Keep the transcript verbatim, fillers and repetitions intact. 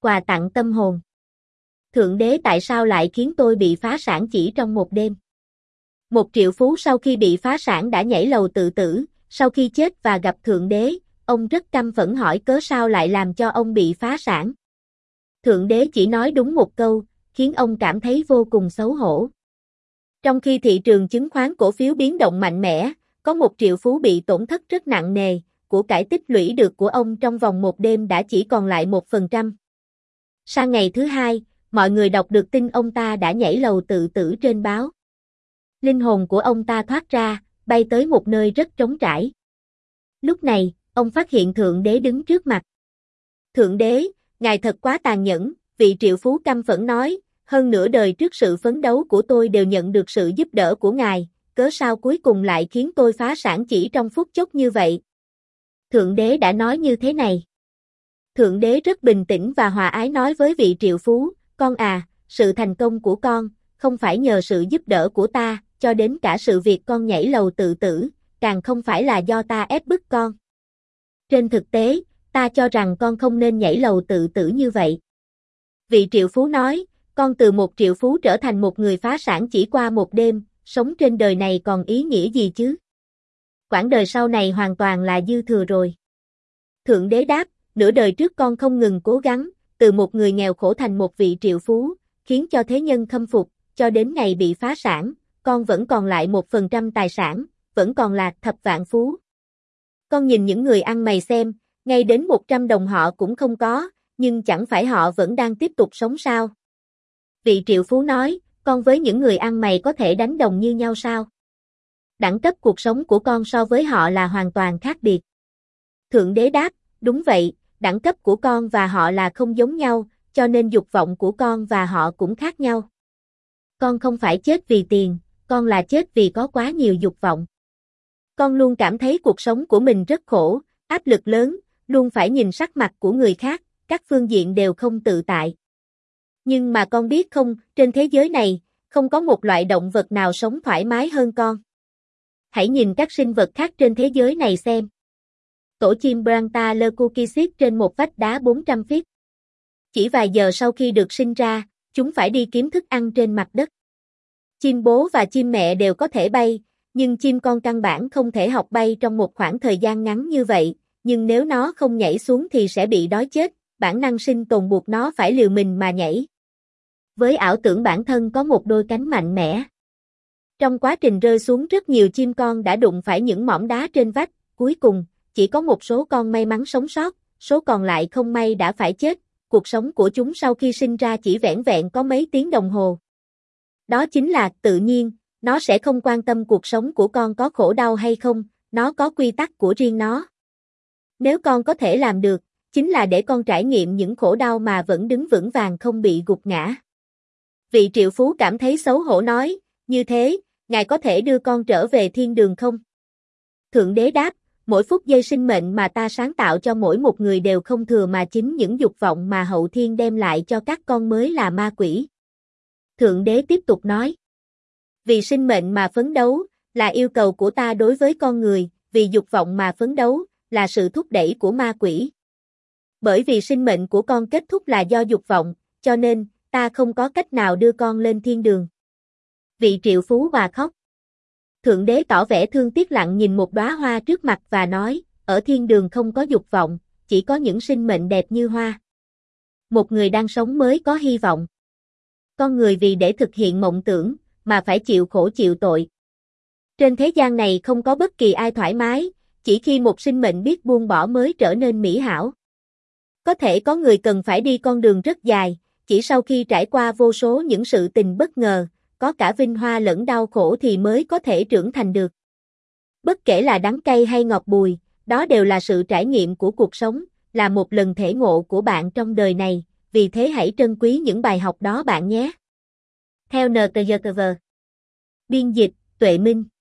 Quà tặng tâm hồn. Thượng đế tại sao lại khiến tôi bị phá sản chỉ trong một đêm? Một triệu phú sau khi bị phá sản đã nhảy lầu tự tử, sau khi chết và gặp Thượng đế, ông rất căm phẫn hỏi cớ sao lại làm cho ông bị phá sản. Thượng đế chỉ nói đúng một câu, khiến ông cảm thấy vô cùng xấu hổ. Trong khi thị trường chứng khoán cổ phiếu biến động mạnh mẽ, có một triệu phú bị tổn thất rất nặng nề, của cải tích lũy được của ông trong vòng một đêm đã chỉ còn lại một phần trăm. Sang ngày thứ hai, mọi người đọc được tin ông ta đã nhảy lầu tự tử trên báo. Linh hồn của ông ta thoát ra, bay tới một nơi rất trống trải. Lúc này, ông phát hiện Thượng đế đứng trước mặt. Thượng đế, ngài thật quá tàn nhẫn, vị triệu phú căm phẫn nói, hơn nửa đời trước sự phấn đấu của tôi đều nhận được sự giúp đỡ của ngài, cớ sao cuối cùng lại khiến tôi phá sản chỉ trong phút chốc như vậy? Thượng đế đã nói như thế này. Thượng đế rất bình tĩnh và hòa ái nói với vị triệu phú, con à, sự thành công của con, không phải nhờ sự giúp đỡ của ta, cho đến cả sự việc con nhảy lầu tự tử, càng không phải là do ta ép bức con. Trên thực tế, ta cho rằng con không nên nhảy lầu tự tử như vậy. Vị triệu phú nói, con từ một triệu phú trở thành một người phá sản chỉ qua một đêm, sống trên đời này còn ý nghĩa gì chứ? Quãng đời sau này hoàn toàn là dư thừa rồi. Thượng đế đáp, nửa đời trước con không ngừng cố gắng, từ một người nghèo khổ thành một vị triệu phú, khiến cho thế nhân khâm phục, cho đến ngày bị phá sản, con vẫn còn lại một phần trăm tài sản, vẫn còn là thập vạn phú. Con nhìn những người ăn mày xem, ngay đến một trăm đồng họ cũng không có, nhưng chẳng phải họ vẫn đang tiếp tục sống sao? Vị triệu phú nói, con với những người ăn mày có thể đánh đồng như nhau sao? Đẳng cấp cuộc sống của con so với họ là hoàn toàn khác biệt. Thượng đế đáp, đúng vậy, đẳng cấp của con và họ là không giống nhau, cho nên dục vọng của con và họ cũng khác nhau. Con không phải chết vì tiền, con là chết vì có quá nhiều dục vọng. Con luôn cảm thấy cuộc sống của mình rất khổ, áp lực lớn, luôn phải nhìn sắc mặt của người khác, các phương diện đều không tự tại. Nhưng mà con biết không, trên thế giới này, không có một loại động vật nào sống thoải mái hơn con. Hãy nhìn các sinh vật khác trên thế giới này xem. Tổ chim Branta leucokysis trên một vách đá bốn trăm feet. Chỉ vài giờ sau khi được sinh ra, chúng phải đi kiếm thức ăn trên mặt đất. Chim bố và chim mẹ đều có thể bay, nhưng chim con căn bản không thể học bay trong một khoảng thời gian ngắn như vậy, nhưng nếu nó không nhảy xuống thì sẽ bị đói chết, bản năng sinh tồn buộc nó phải liều mình mà nhảy. Với ảo tưởng bản thân có một đôi cánh mạnh mẽ. Trong quá trình rơi xuống rất nhiều chim con đã đụng phải những mỏm đá trên vách, cuối cùng, chỉ có một số con may mắn sống sót, số còn lại không may đã phải chết, cuộc sống của chúng sau khi sinh ra chỉ vẻn vẹn có mấy tiếng đồng hồ. Đó chính là tự nhiên, nó sẽ không quan tâm cuộc sống của con có khổ đau hay không, nó có quy tắc của riêng nó. Nếu con có thể làm được, chính là để con trải nghiệm những khổ đau mà vẫn đứng vững vàng không bị gục ngã. Vị triệu phú cảm thấy xấu hổ nói, như thế, ngài có thể đưa con trở về thiên đường không? Thượng đế đáp, mỗi phút giây sinh mệnh mà ta sáng tạo cho mỗi một người đều không thừa mà chính những dục vọng mà hậu thiên đem lại cho các con mới là ma quỷ. Thượng đế tiếp tục nói, vì sinh mệnh mà phấn đấu, là yêu cầu của ta đối với con người, vì dục vọng mà phấn đấu, là sự thúc đẩy của ma quỷ. Bởi vì sinh mệnh của con kết thúc là do dục vọng, cho nên, ta không có cách nào đưa con lên thiên đường. Vị triệu phú hòa khóc. Thượng đế tỏ vẻ thương tiếc lặng nhìn một đóa hoa trước mặt và nói, ở thiên đường không có dục vọng, chỉ có những sinh mệnh đẹp như hoa. Một người đang sống mới có hy vọng. Con người vì để thực hiện mộng tưởng, mà phải chịu khổ chịu tội. Trên thế gian này không có bất kỳ ai thoải mái, chỉ khi một sinh mệnh biết buông bỏ mới trở nên mỹ hảo. Có thể có người cần phải đi con đường rất dài, chỉ sau khi trải qua vô số những sự tình bất ngờ, có cả vinh hoa lẫn đau khổ thì mới có thể trưởng thành được. Bất kể là đắng cay hay ngọt bùi, đó đều là sự trải nghiệm của cuộc sống, là một lần thể ngộ của bạn trong đời này, vì thế hãy trân quý những bài học đó bạn nhé. Theo en tê giê tê vê. Biên dịch, Tuệ Minh.